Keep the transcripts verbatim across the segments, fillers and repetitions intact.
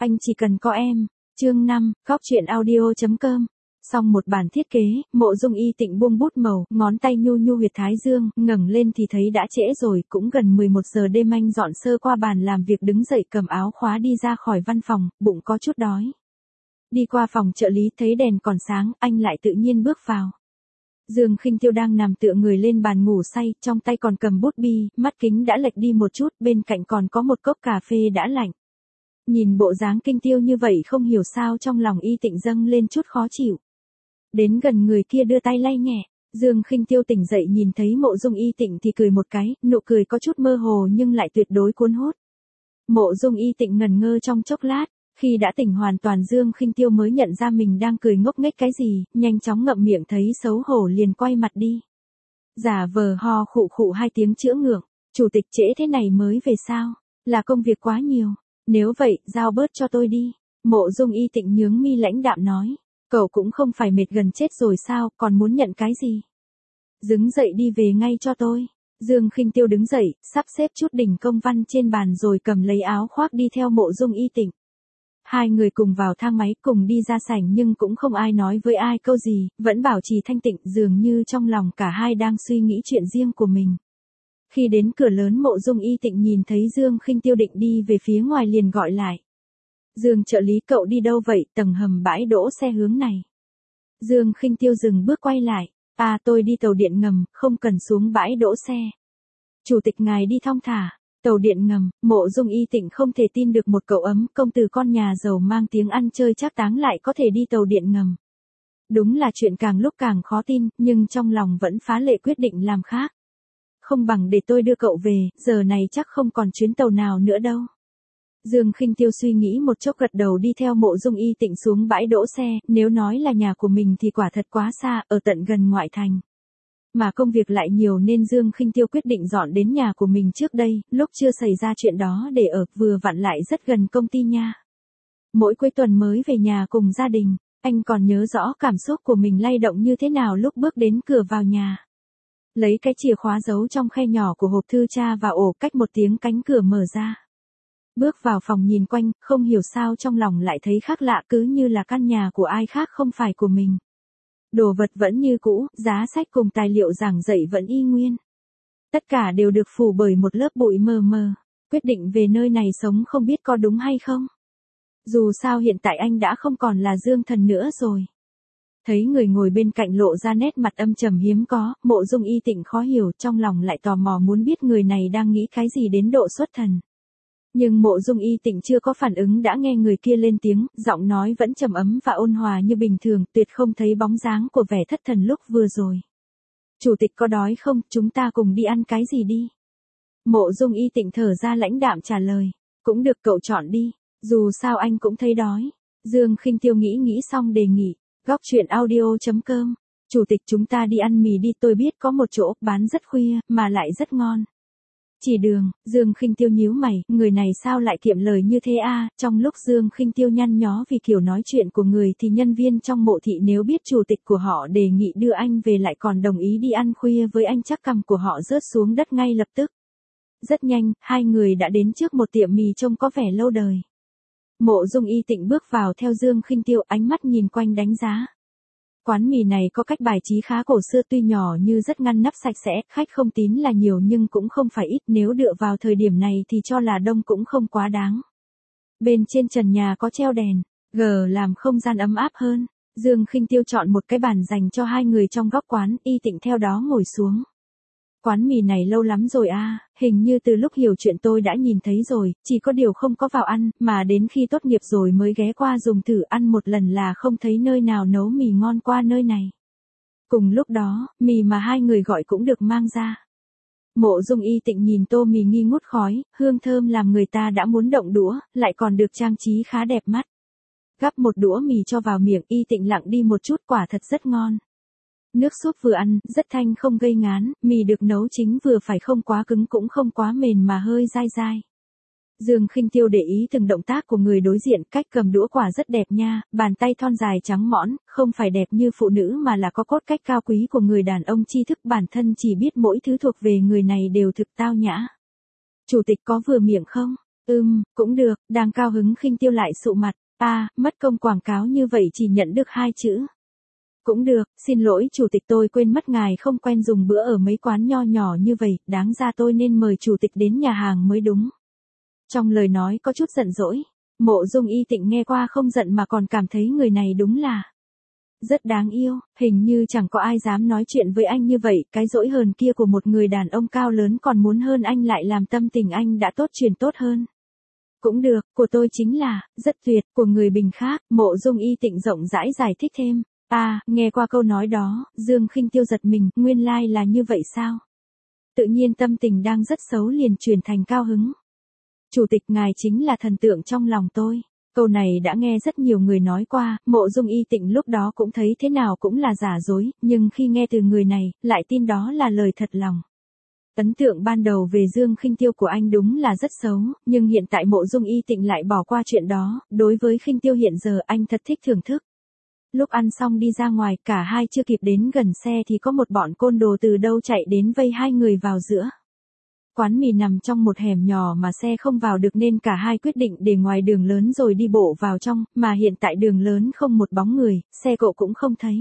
Anh chỉ cần có em. Chương năm, góc truyện audio chấm com. Xong một bản thiết kế, Mộ Dung Y Tịnh buông bút màu, ngón tay nhu nhu huyệt thái dương, ngẩng lên thì thấy đã trễ rồi, cũng gần mười một giờ đêm. Anh dọn sơ qua bàn làm việc đứng dậy cầm áo khóa đi ra khỏi văn phòng, bụng có chút đói. Đi qua phòng trợ lý thấy đèn còn sáng, anh lại tự nhiên bước vào. Dương Khinh Tiêu đang nằm tựa người lên bàn ngủ say, trong tay còn cầm bút bi, mắt kính đã lệch đi một chút, bên cạnh còn có một cốc cà phê đã lạnh. Nhìn bộ dáng Kinh Tiêu như vậy không hiểu sao trong lòng Y Tịnh dâng lên chút khó chịu. Đến gần người kia đưa tay lay nhẹ, Dương Khinh Tiêu tỉnh dậy nhìn thấy Mộ Dung Y Tịnh thì cười một cái, nụ cười có chút mơ hồ nhưng lại tuyệt đối cuốn hút. Mộ Dung Y Tịnh ngần ngơ trong chốc lát, khi đã tỉnh hoàn toàn Dương Khinh Tiêu mới nhận ra mình đang cười ngốc nghếch cái gì, nhanh chóng ngậm miệng thấy xấu hổ liền quay mặt đi. Giả vờ ho khụ khụ hai tiếng chữa ngượng, chủ tịch trễ thế này mới về sao, là công việc quá nhiều, nếu vậy giao bớt cho tôi đi. Mộ Dung Y Tịnh nhướng mi lãnh đạm nói, cậu cũng không phải mệt gần chết rồi sao, còn muốn nhận cái gì? Đứng dậy đi về ngay cho tôi. Dương Khinh Tiêu đứng dậy, sắp xếp chút đỉnh công văn trên bàn rồi cầm lấy áo khoác đi theo Mộ Dung Y Tịnh. Hai người cùng vào thang máy cùng đi ra sảnh nhưng cũng không ai nói với ai câu gì, vẫn bảo trì thanh tịnh, dường như trong lòng cả hai đang suy nghĩ chuyện riêng của mình. Khi đến cửa lớn Mộ Dung Y Tịnh nhìn thấy Dương Khinh Tiêu định đi về phía ngoài liền gọi lại. Dương trợ lý, cậu đi đâu vậy? Tầng hầm bãi đỗ xe hướng này. Dương Khinh Tiêu dừng bước quay lại. À, tôi đi tàu điện ngầm, không cần xuống bãi đỗ xe. Chủ tịch ngài đi thong thả. Tàu điện ngầm, Mộ Dung Y Tịnh không thể tin được một cậu ấm công tử con nhà giàu mang tiếng ăn chơi trác táng lại có thể đi tàu điện ngầm. Đúng là chuyện càng lúc càng khó tin, nhưng trong lòng vẫn phá lệ quyết định làm khác. Không bằng để tôi đưa cậu về, giờ này chắc không còn chuyến tàu nào nữa đâu. Dương Khinh Tiêu suy nghĩ một chốc gật đầu đi theo Mộ Dung Y Tịnh xuống bãi đỗ xe, nếu nói là nhà của mình thì quả thật quá xa, ở tận gần ngoại thành. Mà công việc lại nhiều nên Dương Khinh Tiêu quyết định dọn đến nhà của mình trước đây, lúc chưa xảy ra chuyện đó để ở, vừa vặn lại rất gần công ty nha. Mỗi cuối tuần mới về nhà cùng gia đình, anh còn nhớ rõ cảm xúc của mình lay động như thế nào lúc bước đến cửa vào nhà. Lấy cái chìa khóa giấu trong khe nhỏ của hộp thư tra vào ổ, cách một tiếng cánh cửa mở ra. Bước vào phòng nhìn quanh, không hiểu sao trong lòng lại thấy khác lạ, cứ như là căn nhà của ai khác không phải của mình. Đồ vật vẫn như cũ, giá sách cùng tài liệu giảng dạy vẫn y nguyên. Tất cả đều được phủ bởi một lớp bụi mờ mờ. Quyết định về nơi này sống không biết có đúng hay không. Dù sao hiện tại anh đã không còn là Dương Thần nữa rồi. Thấy người ngồi bên cạnh lộ ra nét mặt âm trầm hiếm có, Mộ Dung Y Tịnh khó hiểu, trong lòng lại tò mò muốn biết người này đang nghĩ cái gì đến độ xuất thần. Nhưng Mộ Dung Y Tịnh chưa có phản ứng đã nghe người kia lên tiếng, giọng nói vẫn trầm ấm và ôn hòa như bình thường, tuyệt không thấy bóng dáng của vẻ thất thần lúc vừa rồi. Chủ tịch có đói không, chúng ta cùng đi ăn cái gì đi? Mộ Dung Y Tịnh thở ra lãnh đạm trả lời, cũng được, cậu chọn đi, dù sao anh cũng thấy đói. Dương Khinh Tiêu nghĩ nghĩ xong đề nghị, góc truyện audio chấm com, chủ tịch chúng ta đi ăn mì đi, tôi biết có một chỗ bán rất khuya, mà lại rất ngon. Chỉ đường, Dương Khinh Tiêu nhíu mày, người này sao lại kiệm lời như thế a? Trong lúc Dương Khinh Tiêu nhăn nhó vì kiểu nói chuyện của người thì nhân viên trong mộ thị nếu biết chủ tịch của họ đề nghị đưa anh về lại còn đồng ý đi ăn khuya với anh chắc cằm của họ rớt xuống đất ngay lập tức. Rất nhanh, hai người đã đến trước một tiệm mì trông có vẻ lâu đời. Mộ Dung Y Tịnh bước vào theo Dương Khinh Tiêu, ánh mắt nhìn quanh đánh giá. Quán mì này có cách bài trí khá cổ xưa, tuy nhỏ như rất ngăn nắp sạch sẽ, khách không tín là nhiều nhưng cũng không phải ít, nếu dựa vào thời điểm này thì cho là đông cũng không quá đáng. Bên trên trần nhà có treo đèn, gờ làm không gian ấm áp hơn. Dương Khinh Tiêu chọn một cái bàn dành cho hai người trong góc quán, Y Tịnh theo đó ngồi xuống. Quán mì này lâu lắm rồi a, à, hình như từ lúc hiểu chuyện tôi đã nhìn thấy rồi, chỉ có điều không có vào ăn, mà đến khi tốt nghiệp rồi mới ghé qua dùng thử ăn một lần là không thấy nơi nào nấu mì ngon qua nơi này. Cùng lúc đó, mì mà hai người gọi cũng được mang ra. Mộ Dung Y Tịnh nhìn tô mì nghi ngút khói, hương thơm làm người ta đã muốn động đũa, lại còn được trang trí khá đẹp mắt. Gắp một đũa mì cho vào miệng, Y Tịnh lặng đi một chút, quả thật rất ngon. Nước súp vừa ăn, rất thanh không gây ngán, mì được nấu chính vừa phải, không quá cứng cũng không quá mềm mà hơi dai dai. Dương Khinh Tiêu để ý từng động tác của người đối diện, cách cầm đũa quả rất đẹp nha, bàn tay thon dài trắng mõn, không phải đẹp như phụ nữ mà là có cốt cách cao quý của người đàn ông tri thức, bản thân chỉ biết mỗi thứ thuộc về người này đều thực tao nhã. Chủ tịch có vừa miệng không? Ừm, cũng được, đang cao hứng Khinh Tiêu lại sụ mặt, a, mất công quảng cáo như vậy chỉ nhận được hai chữ. Cũng được, xin lỗi chủ tịch tôi quên mất ngài không quen dùng bữa ở mấy quán nho nhỏ như vậy, đáng ra tôi nên mời chủ tịch đến nhà hàng mới đúng. Trong lời nói có chút giận dỗi, Mộ Dung Y Tịnh nghe qua không giận mà còn cảm thấy người này đúng là rất đáng yêu, hình như chẳng có ai dám nói chuyện với anh như vậy, cái dỗi hờn kia của một người đàn ông cao lớn còn muốn hơn anh lại làm tâm tình anh đã tốt truyền tốt hơn. Cũng được, của tôi chính là, rất tuyệt, của người bình khác, Mộ Dung Y Tịnh rộng rãi giải thích thêm. À, nghe qua câu nói đó, Dương Khinh Tiêu giật mình, nguyên lai like là như vậy sao? Tự nhiên tâm tình đang rất xấu liền chuyển thành cao hứng. Chủ tịch ngài chính là thần tượng trong lòng tôi. Câu này đã nghe rất nhiều người nói qua, Mộ Dung Y Tịnh lúc đó cũng thấy thế nào cũng là giả dối, nhưng khi nghe từ người này, lại tin đó là lời thật lòng. Ấn tượng ban đầu về Dương Khinh Tiêu của anh đúng là rất xấu, nhưng hiện tại Mộ Dung Y Tịnh lại bỏ qua chuyện đó, đối với Khinh Tiêu hiện giờ anh thật thích thưởng thức. Lúc ăn xong đi ra ngoài, cả hai chưa kịp đến gần xe thì có một bọn côn đồ từ đâu chạy đến vây hai người vào giữa. Quán mì nằm trong một hẻm nhỏ mà xe không vào được nên cả hai quyết định để ngoài đường lớn rồi đi bộ vào trong, mà hiện tại đường lớn không một bóng người, xe cộ cũng không thấy.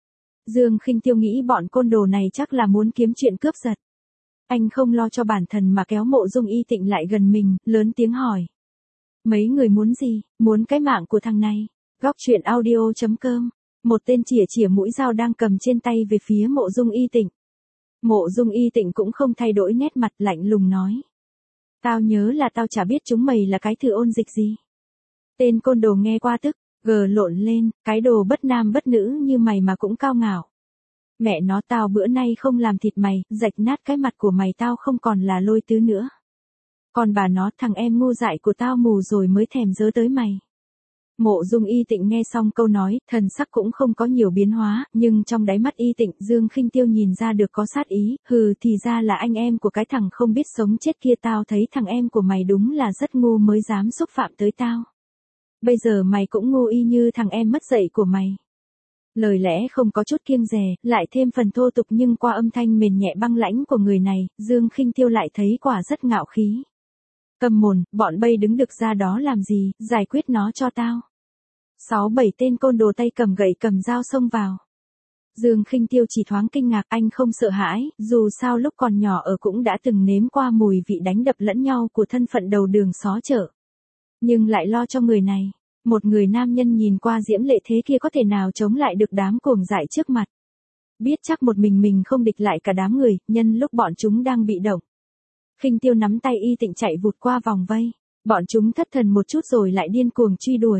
Dương Khinh Tiêu nghĩ bọn côn đồ này chắc là muốn kiếm chuyện cướp giật. Anh không lo cho bản thân mà kéo Mộ Dung Y Tịnh lại gần mình, lớn tiếng hỏi. Mấy người muốn gì, muốn cái mạng của thằng này? Góc truyện audio chấm com. Một tên chỉa chỉa mũi dao đang cầm trên tay về phía Mộ Dung Y Tịnh. Mộ Dung Y Tịnh cũng không thay đổi nét mặt, lạnh lùng nói. Tao nhớ là tao chả biết chúng mày là cái thử ôn dịch gì. Tên côn đồ nghe qua tức, gờ lộn lên, cái đồ bất nam bất nữ như mày mà cũng cao ngạo. Mẹ nó tao bữa nay không làm thịt mày, rạch nát cái mặt của mày tao không còn là Lôi Tứ nữa. Còn bà nó thằng em ngu dại của tao mù rồi mới thèm dớ tới mày. Mộ Dung Y Tịnh nghe xong câu nói, thần sắc cũng không có nhiều biến hóa, nhưng trong đáy mắt Y Tịnh, Dương Khinh Tiêu nhìn ra được có sát ý, hừ thì ra là anh em của cái thằng không biết sống chết kia, tao thấy thằng em của mày đúng là rất ngu mới dám xúc phạm tới tao. Bây giờ mày cũng ngu y như thằng em mất dạy của mày. Lời lẽ không có chút kiêng dè, lại thêm phần thô tục nhưng qua âm thanh mềm nhẹ băng lãnh của người này, Dương Khinh Tiêu lại thấy quả rất ngạo khí. Cầm mồm, bọn bay đứng được ra đó làm gì, giải quyết nó cho tao. Sáu bảy tên côn đồ tay cầm gậy cầm dao xông vào. Dương Khinh Tiêu chỉ thoáng kinh ngạc, anh không sợ hãi, dù sao lúc còn nhỏ ở cũng đã từng nếm qua mùi vị đánh đập lẫn nhau của thân phận đầu đường xó chợ. Nhưng lại lo cho người này, một người nam nhân nhìn qua diễm lệ thế kia có thể nào chống lại được đám cuồng dại trước mặt. Biết chắc một mình mình không địch lại cả đám người, nhân lúc bọn chúng đang bị động. Khinh Tiêu nắm tay Y Tịnh chạy vụt qua vòng vây, bọn chúng thất thần một chút rồi lại điên cuồng truy đuổi.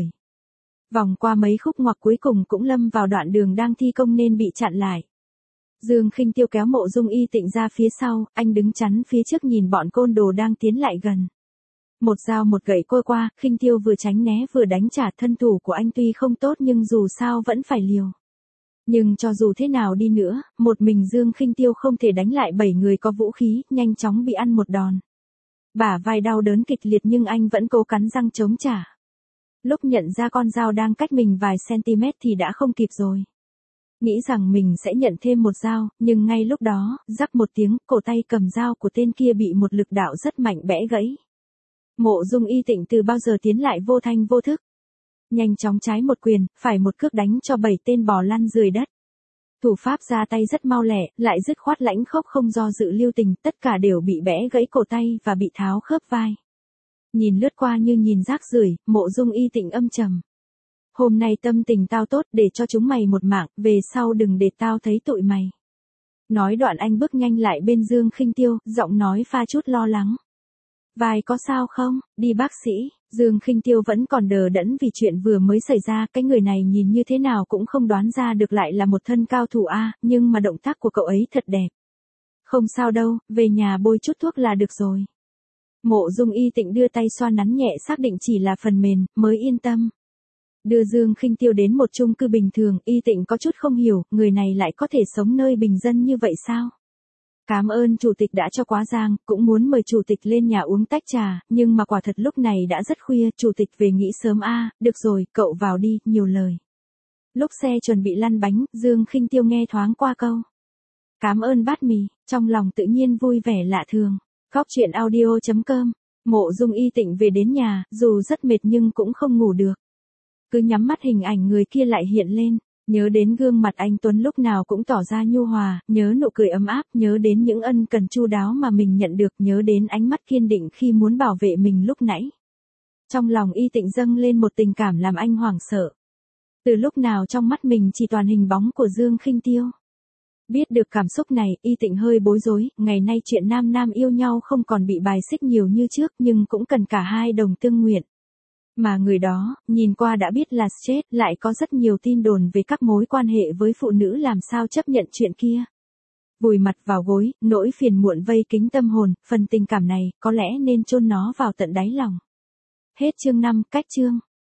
Vòng qua mấy khúc ngoặt cuối cùng cũng lâm vào đoạn đường đang thi công nên bị chặn lại. Dương Khinh Tiêu kéo Mộ Dung Y Tịnh ra phía sau, anh đứng chắn phía trước nhìn bọn côn đồ đang tiến lại gần. Một dao một gậy côi qua, Khinh Tiêu vừa tránh né vừa đánh trả, thân thủ của anh tuy không tốt nhưng dù sao vẫn phải liều. Nhưng cho dù thế nào đi nữa, một mình Dương Khinh Tiêu không thể đánh lại bảy người có vũ khí, nhanh chóng bị ăn một đòn. Bả vai đau đớn kịch liệt nhưng anh vẫn cố cắn răng chống trả. Lúc nhận ra con dao đang cách mình vài cm thì đã không kịp rồi. Nghĩ rằng mình sẽ nhận thêm một dao, nhưng ngay lúc đó, rắc một tiếng, cổ tay cầm dao của tên kia bị một lực đạo rất mạnh bẽ gãy. Mộ Dung Y Tịnh từ bao giờ tiến lại vô thanh vô thức. Nhanh chóng trái một quyền, phải một cước đánh cho bảy tên bò lăn dưới đất. Thủ pháp ra tay rất mau lẹ, lại dứt khoát lãnh khốc không do dự lưu tình, tất cả đều bị bẽ gãy cổ tay và bị tháo khớp vai. Nhìn lướt qua như nhìn rác rưởi, Mộ Dung Y Tịnh âm trầm. Hôm nay tâm tình tao tốt để cho chúng mày một mạng, về sau đừng để tao thấy tụi mày. Nói đoạn anh bước nhanh lại bên Dương Khinh Tiêu, giọng nói pha chút lo lắng. Vai có sao không, đi bác sĩ. Dương Khinh Tiêu vẫn còn đờ đẫn vì chuyện vừa mới xảy ra, cái người này nhìn như thế nào cũng không đoán ra được lại là một thân cao thủ a, nhưng mà động tác của cậu ấy thật đẹp. Không sao đâu, về nhà bôi chút thuốc là được rồi. Mộ Dung Y Tịnh đưa tay xoa nắn nhẹ xác định chỉ là phần mềm, mới yên tâm. Đưa Dương Khinh Tiêu đến một chung cư bình thường, Y Tịnh có chút không hiểu, người này lại có thể sống nơi bình dân như vậy sao? Cảm ơn chủ tịch đã cho quá giang, cũng muốn mời chủ tịch lên nhà uống tách trà, nhưng mà quả thật lúc này đã rất khuya, chủ tịch về nghỉ sớm a, được rồi, cậu vào đi, nhiều lời. Lúc xe chuẩn bị lăn bánh, Dương Khinh Tiêu nghe thoáng qua câu. Cảm ơn bát mì, trong lòng tự nhiên vui vẻ lạ thường. Góc truyện audio chấm com Mộ Dung Y Tịnh về đến nhà, dù rất mệt nhưng cũng không ngủ được. Cứ nhắm mắt hình ảnh người kia lại hiện lên, nhớ đến gương mặt anh Tuấn lúc nào cũng tỏ ra nhu hòa, nhớ nụ cười ấm áp, nhớ đến những ân cần chu đáo mà mình nhận được, nhớ đến ánh mắt kiên định khi muốn bảo vệ mình lúc nãy. Trong lòng Y Tịnh dâng lên một tình cảm làm anh hoảng sợ. Từ lúc nào trong mắt mình chỉ toàn hình bóng của Dương Khinh Tiêu. Biết được cảm xúc này, Y Tịnh hơi bối rối, ngày nay chuyện nam nam yêu nhau không còn bị bài xích nhiều như trước nhưng cũng cần cả hai đồng tương nguyện. Mà người đó, nhìn qua đã biết là stress, lại có rất nhiều tin đồn về các mối quan hệ với phụ nữ làm sao chấp nhận chuyện kia. Vùi mặt vào gối, nỗi phiền muộn vây kín tâm hồn, phần tình cảm này, có lẽ nên chôn nó vào tận đáy lòng. Hết chương năm, cách chương.